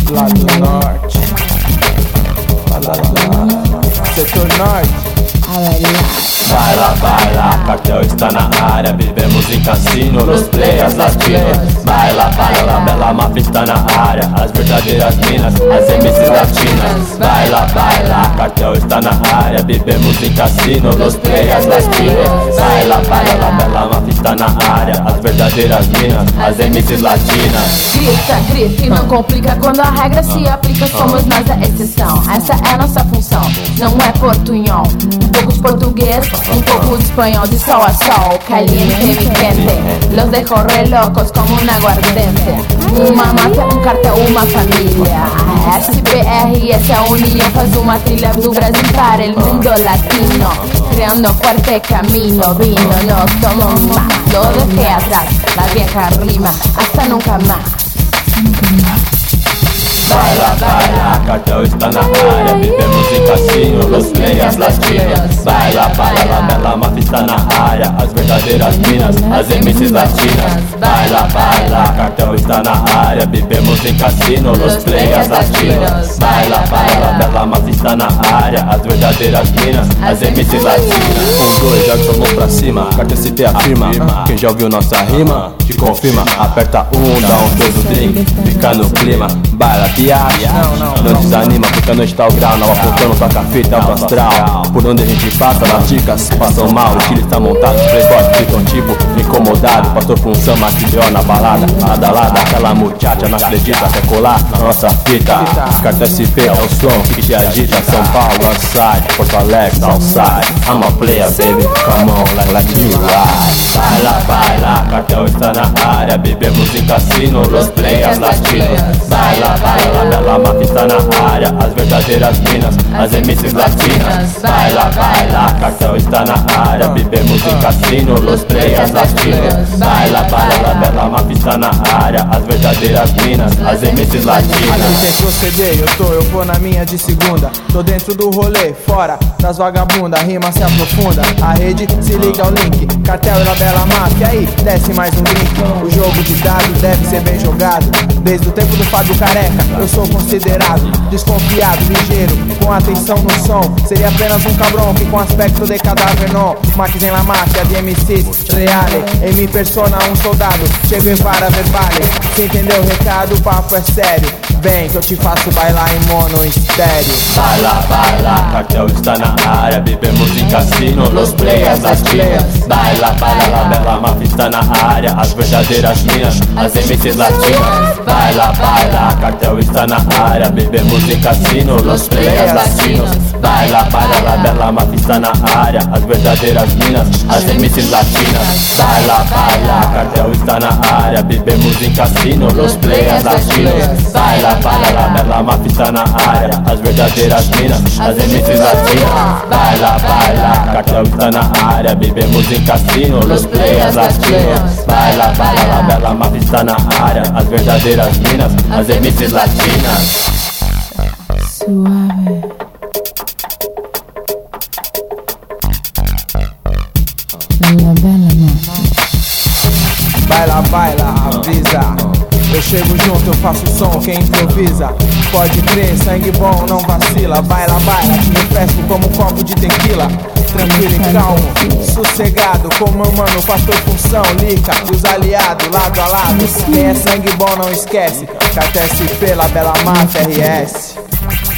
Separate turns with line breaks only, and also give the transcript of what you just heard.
Lado norte, setor norte.
Baila, cartel está na área, vivemos em cassino, los players latinos. Baila, bela máfia está na área, as verdadeiras minas, as MCs latinas. Baila, cartel está na área, vivemos em cassino, los players latinos. Baila, bela máfia está na área, as verdadeiras minas, as MCs latinas.
Grita e não complica quando a regra se aplica, somos nós a exceção. Essa é a nossa função, não é portunhol. Um pouco de português, un poco de español, de sol a sol, caliente mi gente, los dejo re locos como un aguardente. Uma máfia, um cartel, uma família. A SPR, essa é a união, faz uma trilha do Brasil para el mundo latino, creando fuerte camino, vino, no somos más, lo dejé atrás, la vieja rima, hasta nunca más.
Baila, cartel está na área, vivemos em cassino, los players latinos. Baila, bela máfia está na área, as verdadeiras minas, as MCs latinas. Baila, cartel está na área, vivemos em cassino, los players latinos. Baila, bela máfia está na área, as verdadeiras minas, as MCs latinas.
1, 2, joga sua mão pra cima, cartel CP afirma. Quem já ouviu nossa rima, te confirma. Aperta dá um dedo drink, fica no clima. Baila, não desanima, porque a noite tá o grau. Não apontando, toca fita, alto astral. Por onde a gente passa, nas dicas passam mal. O tiro está montado, os playboys ficam tipo incomodado. Pastor função, maquideó na balada, lada, aquela muchacha não acredita, quer colar na nossa fita. Cartel SP é o som que te agita. São Paulo, outside, Porto Alegre, outside. I'm a player, baby, come on, let me ride. Baila, cartel está na área, bebemos em cassino, los players latinos. Baila, bela máfia está na área, as verdadeiras minas, as MCs latinas. Baila, cartel está na área, bebemos em cassino, los players latinos. Baila, bela máfia está na área, as verdadeiras minas, as MCs latinas. Aqui tem proceder, eu vou na minha de segunda. Tô dentro do rolê, fora das vagabundas, a rima se aprofunda, a rede se liga ao link. Cartel e bela máfia, aí desce mais um drink. O jogo de dados deve ser bem jogado, desde o tempo do Fábio Careca. Eu sou considerado desconfiado, ligeiro, com atenção no som. Seria apenas um cabrão que com aspecto de cadáver não. Max em la máfia de MCs reale, em minha persona um soldado, chego para verbale. Se entendeu o recado, o papo é sério. Vem que eu te faço bailar em mono estéreo.
Baila, cartel está na área, bebemos em cassino, los players latinos. Baila, bela máfia está na área, as verdadeiras minas, as MCs latinas. Baila, cartel está na área, bebemos em cassino, los players latinos. Baila, bela máfia está na área, as verdadeiras minas, as MCs latinas. Baila, cartel está na área, bebemos em cassino, los players latinos. Baila, bela máfia está na área, as verdadeiras minas, as MCs latinas. Baila, cartel está na área, bebemos em cassino, los players latinos. Baila, bela máfia está na área, as verdadeiras minas, as MCs latinas.
Suave. La bela máfia.
Baila, avisa. Eu chego junto, eu faço som, quem improvisa. Pode crer, sangue bom, não vacila. Baila, te refresco como um copo de tequila. Tranquilo e calmo, sossegado, com meu mano, pastor função, Lica e os aliados, lado a lado. Quem é sangue bom não esquece. Cartel SP, la bela máfia, RS.